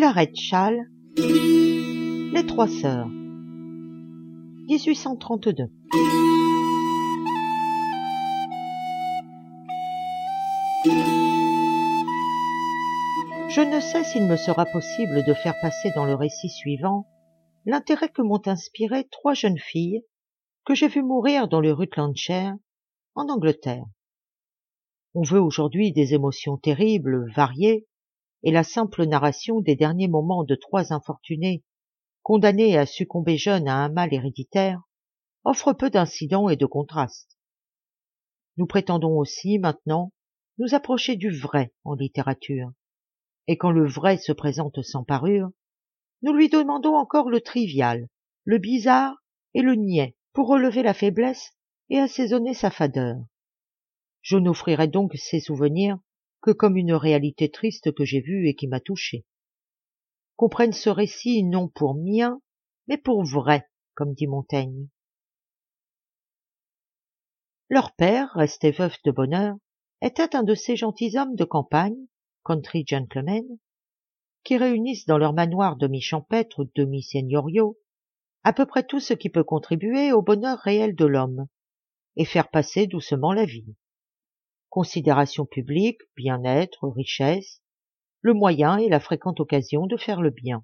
Hilary Chall, Les Trois Sœurs, 1832. Je ne sais s'il me sera possible de faire passer dans le récit suivant l'intérêt que m'ont inspiré trois jeunes filles que j'ai vues mourir dans le Rutlandshire, en Angleterre. On veut aujourd'hui des émotions terribles, variées, et la simple narration des derniers moments de trois infortunés, condamnés à succomber jeunes à un mal héréditaire, offre peu d'incidents et de contrastes. Nous prétendons aussi, maintenant, nous approcher du vrai en littérature, et quand le vrai se présente sans parure, nous lui demandons encore le trivial, le bizarre et le niais pour relever la faiblesse et assaisonner sa fadeur. Je n'offrirai donc ces souvenirs que comme une réalité triste que j'ai vue et qui m'a touché. Qu'on prenne ce récit non pour mien, mais pour vrai, comme dit Montaigne. Leur père, resté veuf de bonne heure, était un de ces gentilshommes de campagne, country gentlemen, qui réunissent dans leur manoir demi-champêtre ou demi-seigneuriaux à peu près tout ce qui peut contribuer au bonheur réel de l'homme et faire passer doucement la vie. Considération publique, bien-être, richesse, le moyen et la fréquente occasion de faire le bien.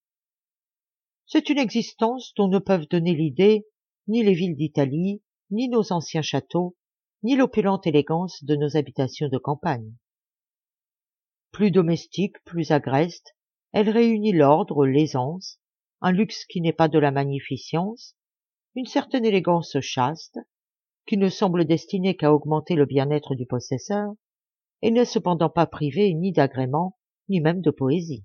C'est une existence dont ne peuvent donner l'idée ni les villes d'Italie, ni nos anciens châteaux, ni l'opulente élégance de nos habitations de campagne. Plus domestique, plus agreste, elle réunit l'ordre, l'aisance, un luxe qui n'est pas de la magnificence, une certaine élégance chaste, qui ne semble destinée qu'à augmenter le bien-être du possesseur, et n'est cependant pas privée ni d'agrément, ni même de poésie.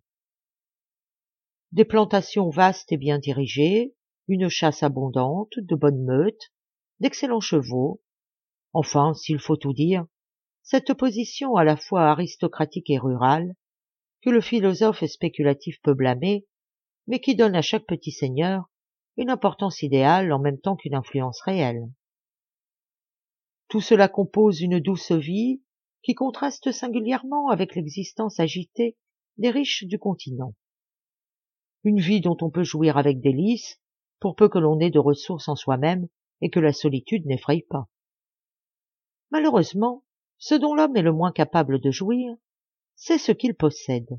Des plantations vastes et bien dirigées, une chasse abondante, de bonnes meutes, d'excellents chevaux, enfin, s'il faut tout dire, cette position à la fois aristocratique et rurale, que le philosophe spéculatif peut blâmer, mais qui donne à chaque petit seigneur une importance idéale en même temps qu'une influence réelle. Tout cela compose une douce vie qui contraste singulièrement avec l'existence agitée des riches du continent. Une vie dont on peut jouir avec délice, pour peu que l'on ait de ressources en soi-même et que la solitude n'effraie pas. Malheureusement, ce dont l'homme est le moins capable de jouir, c'est ce qu'il possède.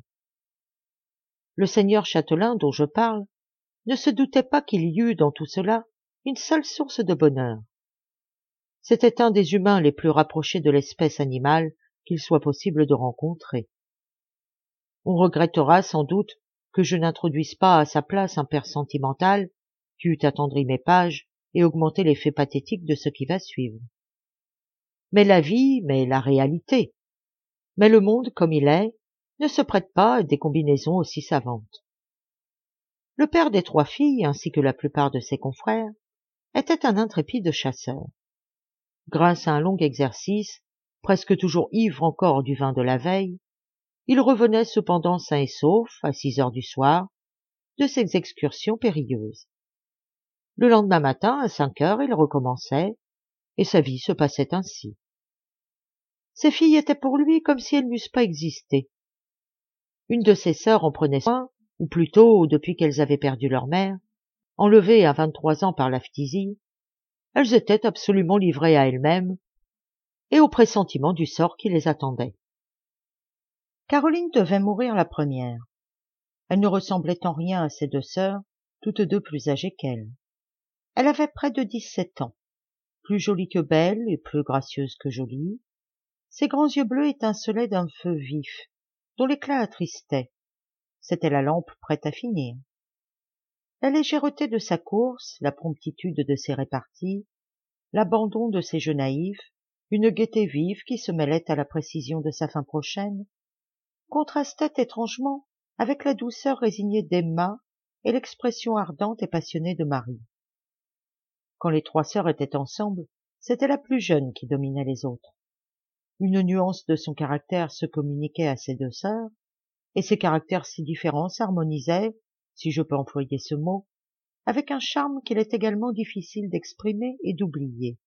Le seigneur châtelain dont je parle ne se doutait pas qu'il y eût dans tout cela une seule source de bonheur. C'était un des humains les plus rapprochés de l'espèce animale qu'il soit possible de rencontrer. On regrettera sans doute que je n'introduise pas à sa place un père sentimental qui eût attendri mes pages et augmenté l'effet pathétique de ce qui va suivre. Mais la vie, mais la réalité, mais le monde comme il est, ne se prête pas à des combinaisons aussi savantes. Le père des trois filles, ainsi que la plupart de ses confrères, était un intrépide chasseur. Grâce à un long exercice, presque toujours ivre encore du vin de la veille, il revenait cependant sain et sauf, à 6 heures du soir, de ses excursions périlleuses. Le lendemain matin, à 5 heures, il recommençait, et sa vie se passait ainsi. Ces filles étaient pour lui comme si elles n'eussent pas existé. Une de ses sœurs en prenait soin, ou plutôt, depuis qu'elles avaient perdu leur mère, enlevées à 23 ans par la phtisie, elles étaient absolument livrées à elles-mêmes et au pressentiment du sort qui les attendait. Caroline devait mourir la première. Elle ne ressemblait en rien à ses deux sœurs, toutes deux plus âgées qu'elle. Elle avait près de 17 ans, plus jolie que belle et plus gracieuse que jolie. Ses grands yeux bleus étincelaient d'un feu vif, dont l'éclat attristait. C'était la lampe prête à finir. La légèreté de sa course, la promptitude de ses réparties, l'abandon de ses jeux naïfs, une gaieté vive qui se mêlait à la précision de sa fin prochaine, contrastaient étrangement avec la douceur résignée d'Emma et l'expression ardente et passionnée de Marie. Quand les trois sœurs étaient ensemble, c'était la plus jeune qui dominait les autres. Une nuance de son caractère se communiquait à ses deux sœurs, et ces caractères si différents s'harmonisaient, si je peux employer ce mot, avec un charme qu'il est également difficile d'exprimer et d'oublier.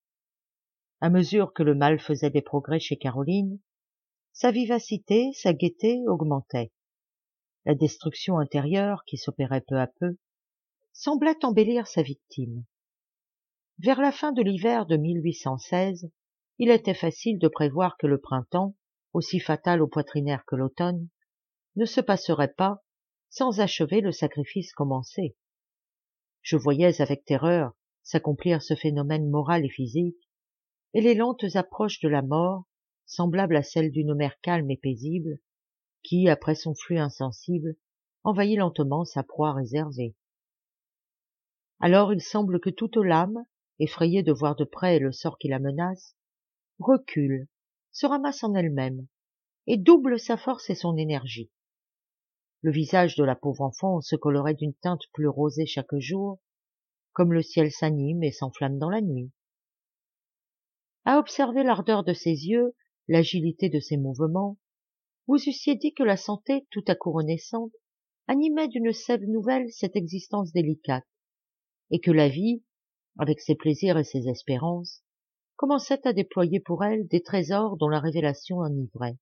À mesure que le mal faisait des progrès chez Caroline, sa vivacité, sa gaieté augmentaient. la destruction intérieure qui s'opérait peu à peu, semblait embellir sa victime. Vers la fin de l'hiver de 1816, il était facile de prévoir que le printemps, aussi fatal au poitrinaire que l'automne, ne se passerait pas sans achever le sacrifice commencé. Je voyais avec terreur s'accomplir ce phénomène moral et physique, et les lentes approches de la mort, semblables à celles d'une mer calme et paisible, qui, après son flux insensible, envahit lentement sa proie réservée. Alors il semble que toute l'âme, effrayée de voir de près le sort qui la menace, recule, se ramasse en elle-même, et double sa force et son énergie. Le visage de la pauvre enfant se colorait d'une teinte plus rosée chaque jour, comme le ciel s'anime et s'enflamme dans la nuit. À observer l'ardeur de ses yeux, l'agilité de ses mouvements, vous eussiez dit que la santé, tout à coup renaissante, animait d'une sève nouvelle cette existence délicate, et que la vie, avec ses plaisirs et ses espérances, commençait à déployer pour elle des trésors dont la révélation enivrait.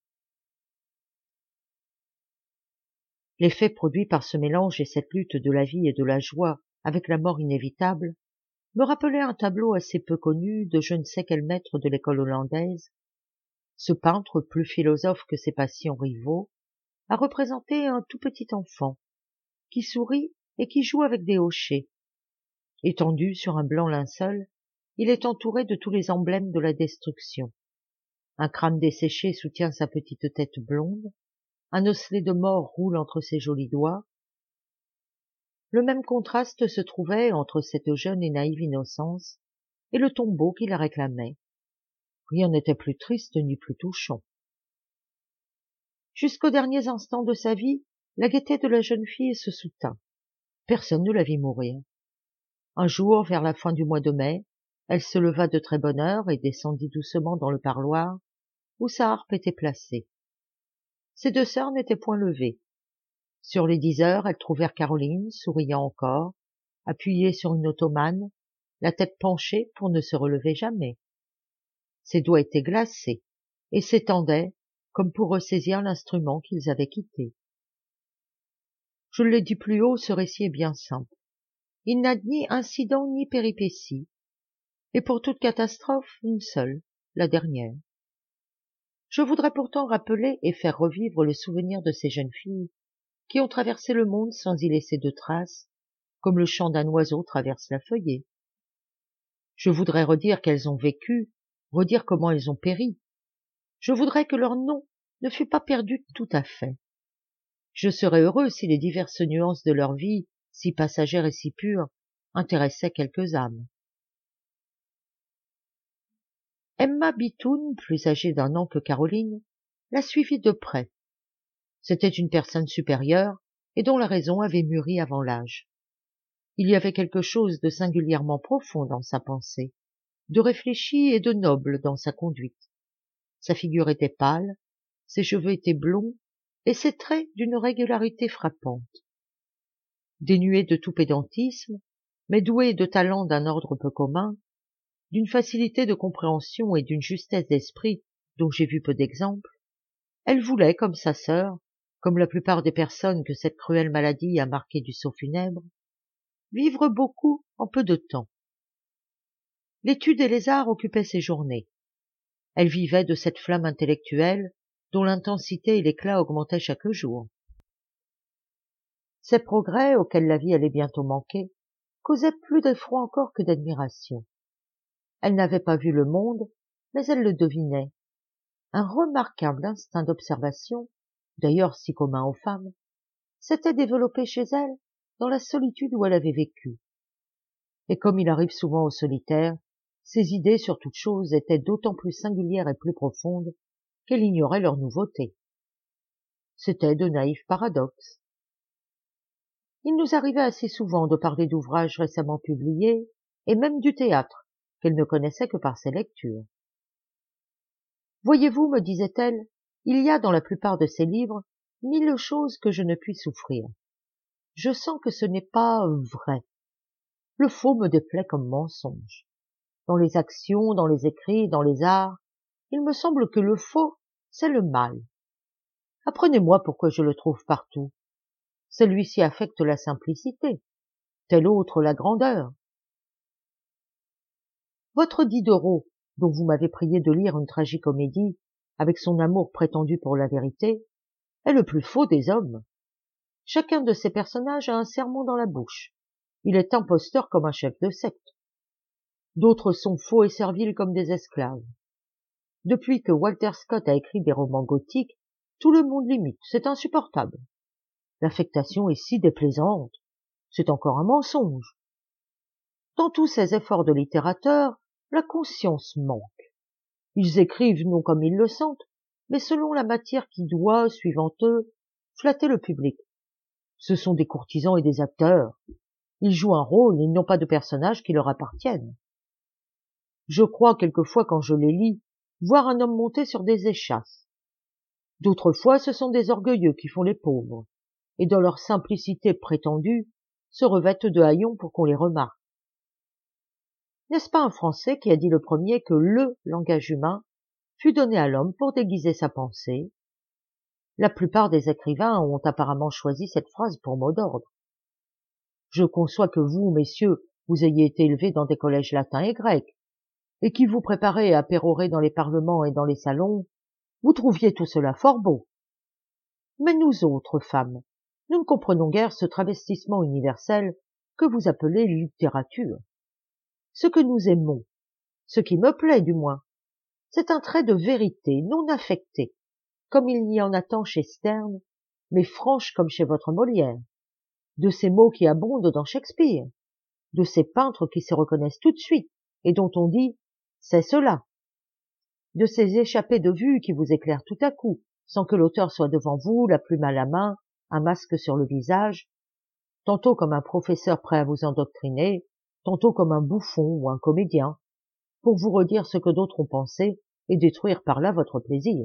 L'effet produit par ce mélange et cette lutte de la vie et de la joie avec la mort inévitable me rappelait un tableau assez peu connu de je ne sais quel maître de l'école hollandaise. Ce peintre, plus philosophe que ses patients rivaux, a représenté un tout petit enfant qui sourit et qui joue avec des hochets. Étendu sur un blanc linceul, il est entouré de tous les emblèmes de la destruction. Un crâne desséché soutient sa petite tête blonde, un osselet de mort roule entre ses jolis doigts. Le même contraste se trouvait entre cette jeune et naïve innocence et le tombeau qui la réclamait. Rien n'était plus triste ni plus touchant. Jusqu'aux derniers instants de sa vie, la gaieté de la jeune fille se soutint. Personne ne la vit mourir. Un jour, vers la fin du mois de mai, elle se leva de très bonne heure et descendit doucement dans le parloir où sa harpe était placée. Ses deux sœurs n'étaient point levées. Sur les 10 heures, elles trouvèrent Caroline, souriant encore, appuyée sur une ottomane, la tête penchée pour ne se relever jamais. Ses doigts étaient glacés et s'étendaient comme pour ressaisir l'instrument qu'ils avaient quitté. Je l'ai dit plus haut, ce récit est bien simple. Il n'a ni incident ni péripétie, et pour toute catastrophe, une seule, la dernière. Je voudrais pourtant rappeler et faire revivre le souvenir de ces jeunes filles qui ont traversé le monde sans y laisser de traces, comme le chant d'un oiseau traverse la feuillée. Je voudrais redire qu'elles ont vécu, redire comment elles ont péri. Je voudrais que leur nom ne fût pas perdu tout à fait. Je serais heureux si les diverses nuances de leur vie, si passagères et si pures, intéressaient quelques âmes. Emma Bitoun, plus âgée d'1 an que Caroline, la suivit de près. C'était une personne supérieure et dont la raison avait mûri avant l'âge. Il y avait quelque chose de singulièrement profond dans sa pensée, de réfléchi et de noble dans sa conduite. Sa figure était pâle, ses cheveux étaient blonds et ses traits d'une régularité frappante. Dénuée de tout pédantisme, mais douée de talents d'un ordre peu commun, d'une facilité de compréhension et d'une justesse d'esprit dont j'ai vu peu d'exemples, elle voulait, comme sa sœur, comme la plupart des personnes que cette cruelle maladie a marquées du sceau funèbre, vivre beaucoup en peu de temps. L'étude et les arts occupaient ses journées. Elle vivait de cette flamme intellectuelle dont l'intensité et l'éclat augmentaient chaque jour. Ces progrès, auxquels la vie allait bientôt manquer, causaient plus d'effroi encore que d'admiration. Elle n'avait pas vu le monde, mais elle le devinait. Un remarquable instinct d'observation, d'ailleurs si commun aux femmes, s'était développé chez elle dans la solitude où elle avait vécu. Et comme il arrive souvent aux solitaires, ses idées sur toute chose étaient d'autant plus singulières et plus profondes qu'elle ignorait leur nouveauté. C'étaient de naïfs paradoxes. Il nous arrivait assez souvent de parler d'ouvrages récemment publiés, et même du théâtre, qu'elle ne connaissait que par ses lectures. Voyez-vous, me disait-elle, il y a dans la plupart de ces livres 1000 choses que je ne puis souffrir. Je sens que ce n'est pas vrai. Le faux me déplaît comme mensonge. Dans les actions, dans les écrits, dans les arts, il me semble que le faux, c'est le mal. Apprenez-moi pourquoi je le trouve partout. Celui-ci affecte la simplicité, tel autre la grandeur. Votre Diderot, dont vous m'avez prié de lire une tragicomédie, avec son amour prétendu pour la vérité, est le plus faux des hommes. Chacun de ces personnages a un sermon dans la bouche. Il est imposteur comme un chef de secte. D'autres sont faux et serviles comme des esclaves. Depuis que Walter Scott a écrit des romans gothiques, tout le monde l'imite, c'est insupportable. L'affectation est si déplaisante, c'est encore un mensonge. Dans tous ces efforts de littérateurs, la conscience manque. Ils écrivent non comme ils le sentent, mais selon la matière qui doit, suivant eux, flatter le public. Ce sont des courtisans et des acteurs. Ils jouent un rôle, ils n'ont pas de personnages qui leur appartiennent. Je crois quelquefois quand je les lis, voir un homme monter sur des échasses. D'autres fois, ce sont des orgueilleux qui font les pauvres, et dans leur simplicité prétendue, se revêtent de haillons pour qu'on les remarque. N'est-ce pas un Français qui a dit le premier que le langage humain fut donné à l'homme pour déguiser sa pensée? La plupart des écrivains ont apparemment choisi cette phrase pour mot d'ordre. Je conçois que vous, messieurs, vous ayez été élevés dans des collèges latins et grecs, et qui vous préparez à pérorer dans les parlements et dans les salons, vous trouviez tout cela fort beau. Mais nous autres femmes, nous ne comprenons guère ce travestissement universel que vous appelez littérature. Ce que nous aimons, ce qui me plaît du moins, c'est un trait de vérité non affecté, comme il y en a tant chez Sterne, mais franche comme chez votre Molière, de ces mots qui abondent dans Shakespeare, de ces peintres qui se reconnaissent tout de suite et dont on dit « c'est cela », de ces échappées de vue qui vous éclairent tout à coup, sans que l'auteur soit devant vous, la plume à la main, un masque sur le visage, tantôt comme un professeur prêt à vous endoctriner, tantôt comme un bouffon ou un comédien, pour vous redire ce que d'autres ont pensé et détruire par là votre plaisir.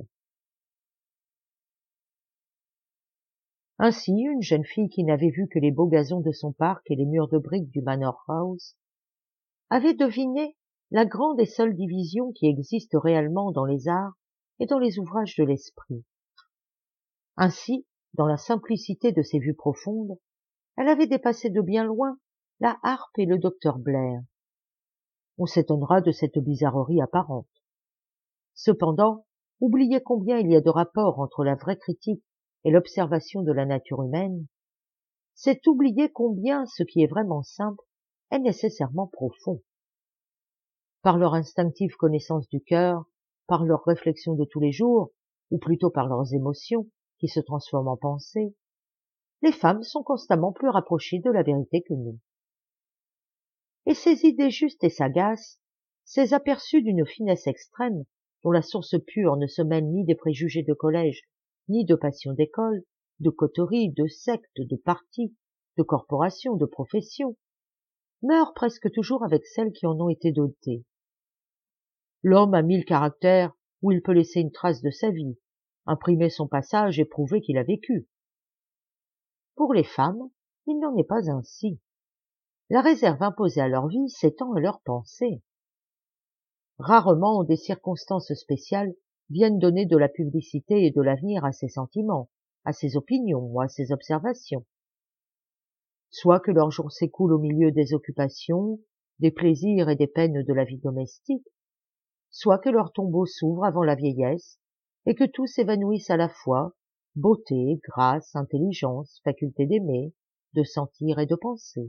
Ainsi, une jeune fille qui n'avait vu que les beaux gazons de son parc et les murs de briques du Manor House avait deviné la grande et seule division qui existe réellement dans les arts et dans les ouvrages de l'esprit. Ainsi, dans la simplicité de ses vues profondes, elle avait dépassé de bien loin la harpe et le docteur Blair. On s'étonnera de cette bizarrerie apparente. Cependant, oubliez combien il y a de rapport entre la vraie critique et l'observation de la nature humaine, c'est oublier combien ce qui est vraiment simple est nécessairement profond. Par leur instinctive connaissance du cœur, par leurs réflexions de tous les jours, ou plutôt par leurs émotions qui se transforment en pensées, les femmes sont constamment plus rapprochées de la vérité que nous. Et ces idées justes et sagaces, ces aperçus d'une finesse extrême, dont la source pure ne se mêle ni des préjugés de collège, ni de passions d'école, de coteries, de sectes, de partis, de corporations, de professions, meurent presque toujours avec celles qui en ont été dotées. L'homme a 1000 caractères où il peut laisser une trace de sa vie, imprimer son passage et prouver qu'il a vécu. Pour les femmes, il n'en est pas ainsi. La réserve imposée à leur vie s'étend à leurs pensées. Rarement des circonstances spéciales viennent donner de la publicité et de l'avenir à ses sentiments, à ses opinions ou à ses observations. Soit que leurs jours s'écoulent au milieu des occupations, des plaisirs et des peines de la vie domestique, soit que leur tombeau s'ouvre avant la vieillesse et que tout s'évanouisse à la fois, beauté, grâce, intelligence, faculté d'aimer, de sentir et de penser.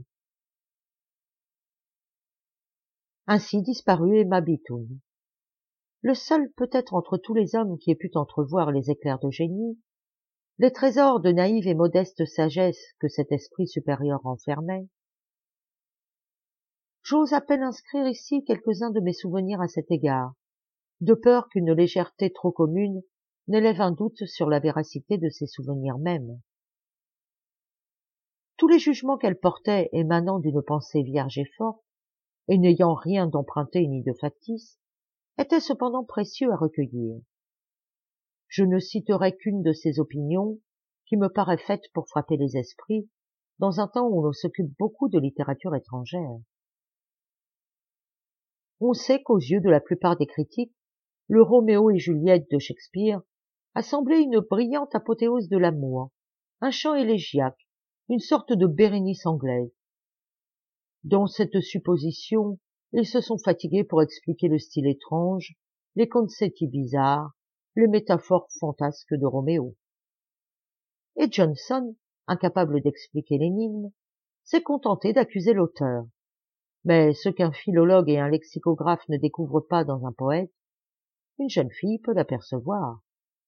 Ainsi disparut Emma Bitoun. Le seul peut-être entre tous les hommes qui ait pu entrevoir les éclairs de génie, les trésors de naïve et modeste sagesse que cet esprit supérieur renfermait. J'ose à peine inscrire ici quelques-uns de mes souvenirs à cet égard, de peur qu'une légèreté trop commune n'élève un doute sur la véracité de ces souvenirs mêmes. Tous les jugements qu'elle portait émanant d'une pensée vierge et forte, et n'ayant rien d'emprunté ni de factice, étaient cependant précieux à recueillir. Je ne citerai qu'une de ces opinions qui me paraît faite pour frapper les esprits dans un temps où l'on s'occupe beaucoup de littérature étrangère. On sait qu'aux yeux de la plupart des critiques, le Roméo et Juliette de Shakespeare a semblé une brillante apothéose de l'amour, un chant élégiaque une sorte de Bérénice anglaise. Dans cette supposition, ils se sont fatigués pour expliquer le style étrange, les concetti bizarres, les métaphores fantasques de Roméo. Et Johnson, incapable d'expliquer l'énigme, s'est contenté d'accuser l'auteur. Mais ce qu'un philologue et un lexicographe ne découvrent pas dans un poète, une jeune fille peut l'apercevoir.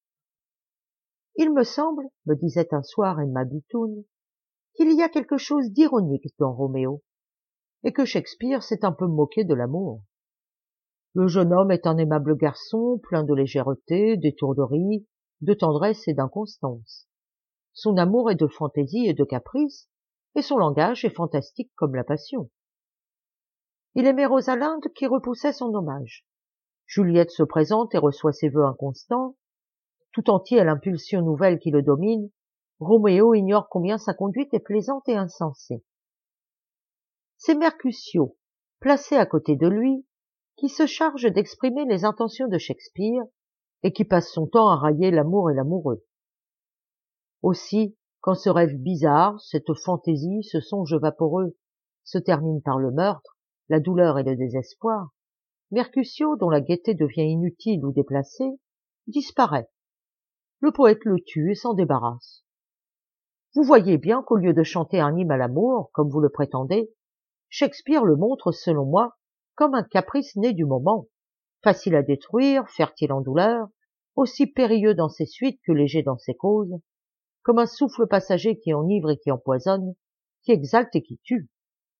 Il me semble, me disait un soir Emma Bitoun, qu'il y a quelque chose d'ironique dans Roméo, et que Shakespeare s'est un peu moqué de l'amour. Le jeune homme est un aimable garçon, plein de légèreté, d'étourderie, de tendresse et d'inconstance. Son amour est de fantaisie et de caprice, et son langage est fantastique comme la passion. Il aimait Rosalinde qui repoussait son hommage. Juliette se présente et reçoit ses vœux inconstants. Tout entier à l'impulsion nouvelle qui le domine, Roméo ignore combien sa conduite est plaisante et insensée. C'est Mercutio, placé à côté de lui, qui se charge d'exprimer les intentions de Shakespeare et qui passe son temps à railler l'amour et l'amoureux. Aussi, quand ce rêve bizarre, cette fantaisie, ce songe vaporeux se termine par le meurtre, la douleur et le désespoir, Mercutio, dont la gaieté devient inutile ou déplacée, disparaît. Le poète le tue et s'en débarrasse. Vous voyez bien qu'au lieu de chanter un hymne à l'amour, comme vous le prétendez, Shakespeare le montre, selon moi, comme un caprice né du moment, facile à détruire, fertile en douleur, aussi périlleux dans ses suites que léger dans ses causes, comme un souffle passager qui enivre et qui empoisonne, qui exalte et qui tue.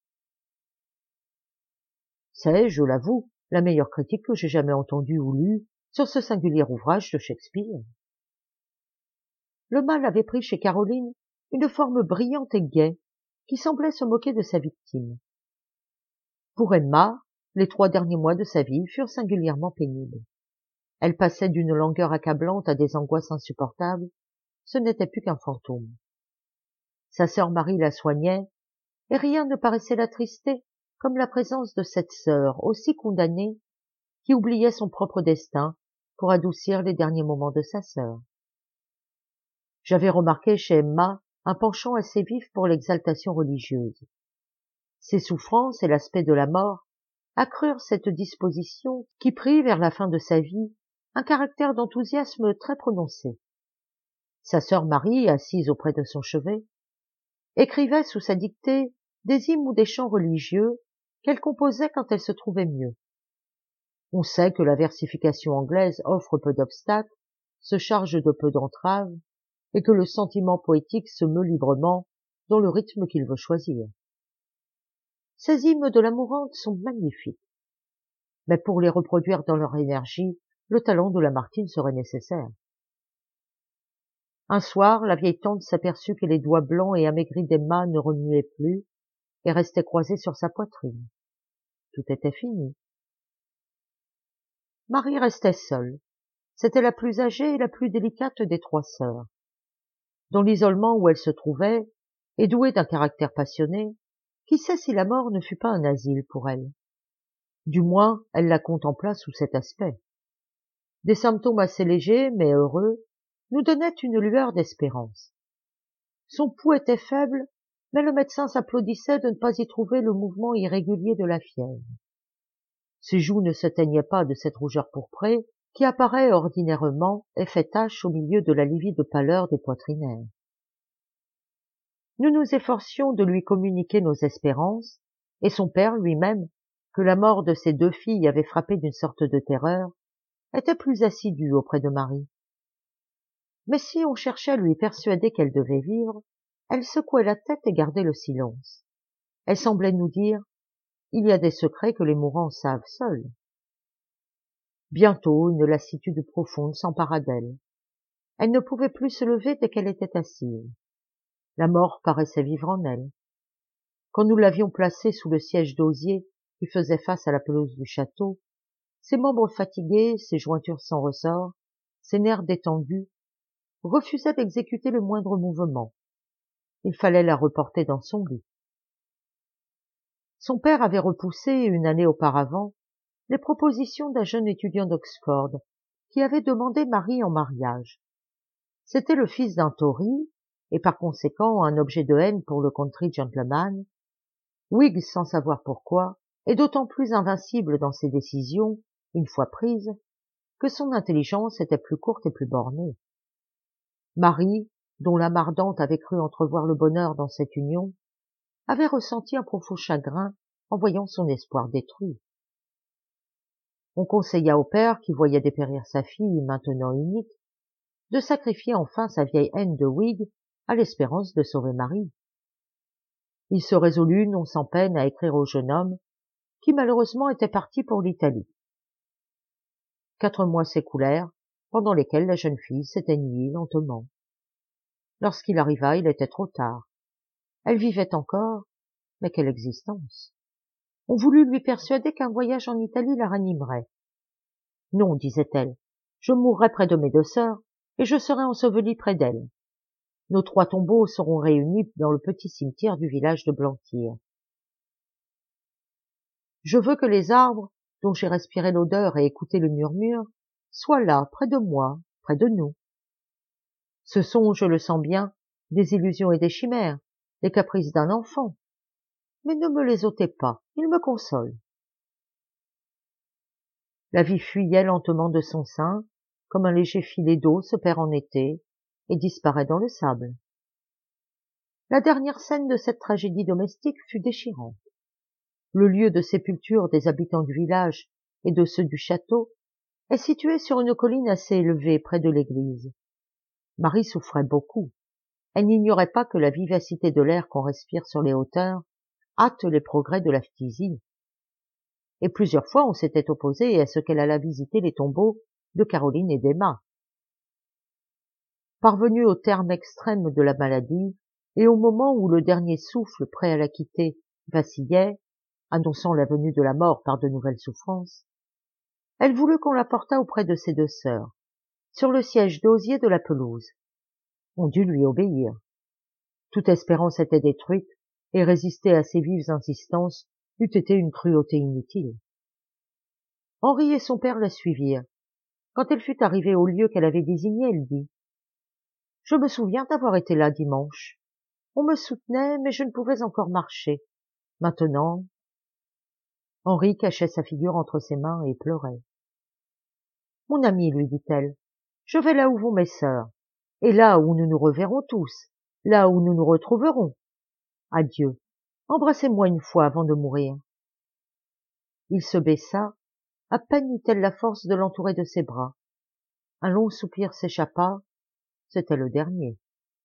C'est, je l'avoue, la meilleure critique que j'ai jamais entendue ou lue sur ce singulier ouvrage de Shakespeare. Le mal avait pris chez Caroline une forme brillante et gaie, qui semblait se moquer de sa victime. Pour Emma, les 3 derniers mois de sa vie furent singulièrement pénibles. Elle passait d'une langueur accablante à des angoisses insupportables, ce n'était plus qu'un fantôme. Sa sœur Marie la soignait, et rien ne paraissait l'attrister comme la présence de cette sœur aussi condamnée qui oubliait son propre destin pour adoucir les derniers moments de sa sœur. J'avais remarqué chez Emma un penchant assez vif pour l'exaltation religieuse. Ses souffrances et l'aspect de la mort accrurent cette disposition qui prit vers la fin de sa vie un caractère d'enthousiasme très prononcé. Sa sœur Marie, assise auprès de son chevet, écrivait sous sa dictée des hymnes ou des chants religieux qu'elle composait quand elle se trouvait mieux. On sait que la versification anglaise offre peu d'obstacles, se charge de peu d'entraves, et que le sentiment poétique se meut librement dans le rythme qu'il veut choisir. Ces hymnes de la mourante sont magnifiques, mais pour les reproduire dans leur énergie, le talent de Lamartine serait nécessaire. Un soir, la vieille tante s'aperçut que les doigts blancs et amaigris d'Emma ne remuaient plus et restaient croisés sur sa poitrine. Tout était fini. Marie restait seule. C'était la plus âgée et la plus délicate des 3 sœurs. Dans l'isolement où elle se trouvait, et douée d'un caractère passionné, qui sait si la mort ne fut pas un asile pour elle? Du moins, elle la contempla sous cet aspect. Des symptômes assez légers, mais heureux, nous donnaient une lueur d'espérance. Son pouls était faible, mais le médecin s'applaudissait de ne pas y trouver le mouvement irrégulier de la fièvre. Ses joues ne se teignaient pas de cette rougeur pourprée qui apparaît ordinairement et fait tache au milieu de la livide pâleur des poitrinaires. Nous nous efforcions de lui communiquer nos espérances, et son père lui-même, que la mort de ses 2 filles avait frappé d'une sorte de terreur, était plus assidu auprès de Marie. Mais si on cherchait à lui persuader qu'elle devait vivre, elle secouait la tête et gardait le silence. Elle semblait nous dire « Il y a des secrets que les mourants savent seuls ». Bientôt, une lassitude profonde s'empara d'elle. Elle ne pouvait plus se lever dès qu'elle était assise. La mort paraissait vivre en elle. Quand nous l'avions placée sous le siège d'osier qui faisait face à la pelouse du château, ses membres fatigués, ses jointures sans ressort, ses nerfs détendus, refusaient d'exécuter le moindre mouvement. Il fallait la reporter dans son lit. Son père avait repoussé, une année auparavant, les propositions d'un jeune étudiant d'Oxford qui avait demandé Marie en mariage. C'était le fils d'un Tory, et par conséquent un objet de haine pour le country gentleman, Whig sans savoir pourquoi, est d'autant plus invincible dans ses décisions, une fois prises, que son intelligence était plus courte et plus bornée. Marie, dont l'âme ardente avait cru entrevoir le bonheur dans cette union, avait ressenti un profond chagrin en voyant son espoir détruit. On conseilla au père, qui voyait dépérir sa fille maintenant unique, de sacrifier enfin sa vieille haine de Whig à l'espérance de sauver Marie. Il se résolut non sans peine à écrire au jeune homme, qui malheureusement était parti pour l'Italie. 4 mois s'écoulèrent, pendant lesquels la jeune fille s'éteignit lentement. Lorsqu'il arriva, il était trop tard. Elle vivait encore, mais quelle existence! On voulut lui persuader qu'un voyage en Italie la ranimerait. Non, disait-elle, je mourrai près de mes 2 sœurs, et je serai ensevelie près d'elles. Nos 3 tombeaux seront réunis dans le petit cimetière du village de Blantyre. Je veux que les arbres, dont j'ai respiré l'odeur et écouté le murmure, soient là, près de moi, près de nous. Ce sont, je le sens bien, des illusions et des chimères, les caprices d'un enfant. Mais ne me les ôtez pas, ils me consolent. La vie fuyait lentement de son sein, comme un léger filet d'eau se perd en été et disparaît dans le sable. La dernière scène de cette tragédie domestique fut déchirante. Le lieu de sépulture des habitants du village et de ceux du château est situé sur une colline assez élevée près de l'église. Marie souffrait beaucoup. Elle n'ignorait pas que la vivacité de l'air qu'on respire sur les hauteurs hâte les progrès de la phtisie. Et plusieurs fois on s'était opposé à ce qu'elle allât visiter les tombeaux de Caroline et d'Emma. Parvenue au terme extrême de la maladie, et au moment où le dernier souffle prêt à la quitter vacillait, annonçant la venue de la mort par de nouvelles souffrances, elle voulut qu'on la portât auprès de ses 2 sœurs, sur le siège d'osier de la pelouse. On dut lui obéir. Toute espérance était détruite, et résister à ses vives insistances eût été une cruauté inutile. Henri et son père la suivirent. Quand elle fut arrivée au lieu qu'elle avait désigné, elle dit « Je me souviens d'avoir été là dimanche. On me soutenait, mais je ne pouvais encore marcher. Maintenant... » Henri cachait sa figure entre ses mains et pleurait. « Mon ami, lui dit-elle, je vais là où vont mes sœurs, et là où nous nous reverrons tous, là où nous nous retrouverons. Adieu, embrassez-moi une fois avant de mourir. » Il se baissa, à peine eut-elle la force de l'entourer de ses bras. Un long soupir s'échappa, c'était le dernier.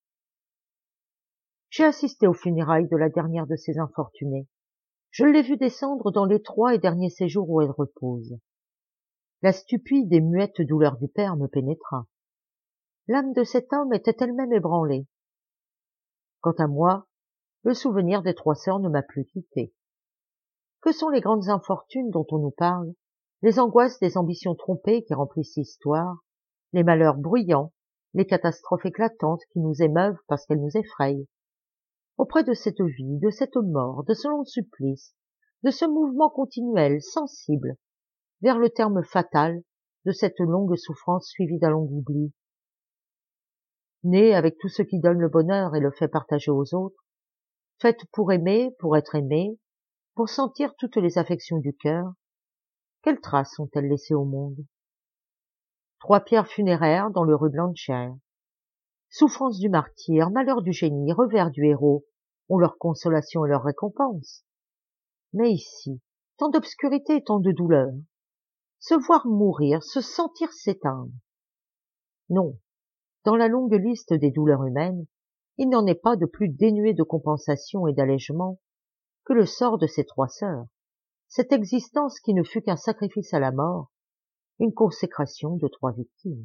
J'ai assisté aux funérailles de la dernière de ces infortunées. Je l'ai vue descendre dans l'étroit et dernier séjour où elle repose. La stupide et muette douleur du père me pénétra. L'âme de cet homme était elle-même ébranlée. Quant à moi, le souvenir des 3 sœurs ne m'a plus quitté. Que sont les grandes infortunes dont on nous parle, les angoisses des ambitions trompées qui remplissent l'histoire, les malheurs bruyants, les catastrophes éclatantes qui nous émeuvent parce qu'elles nous effrayent? Auprès de cette vie, de cette mort, de ce long supplice, de ce mouvement continuel, sensible, vers le terme fatal de cette longue souffrance suivie d'un long oubli. Née avec tout ce qui donne le bonheur et le fait partager aux autres, faite pour aimer, pour être aimée, pour sentir toutes les affections du cœur, quelles traces ont-elles laissées au monde? 3 pierres funéraires dans le rue Blanchère. Souffrance du martyr, malheur du génie, revers du héros ont leur consolation et leur récompense. Mais ici, tant d'obscurité et tant de douleur. Se voir mourir, se sentir s'éteindre. Non, dans la longue liste des douleurs humaines, il n'en est pas de plus dénué de compensation et d'allègement que le sort de ces 3 sœurs, cette existence qui ne fut qu'un sacrifice à la mort, une consécration de 3 victimes.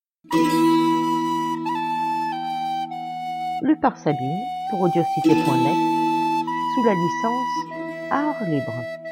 Lu par Sabine pour audiocité.net, sous la licence Art Libre.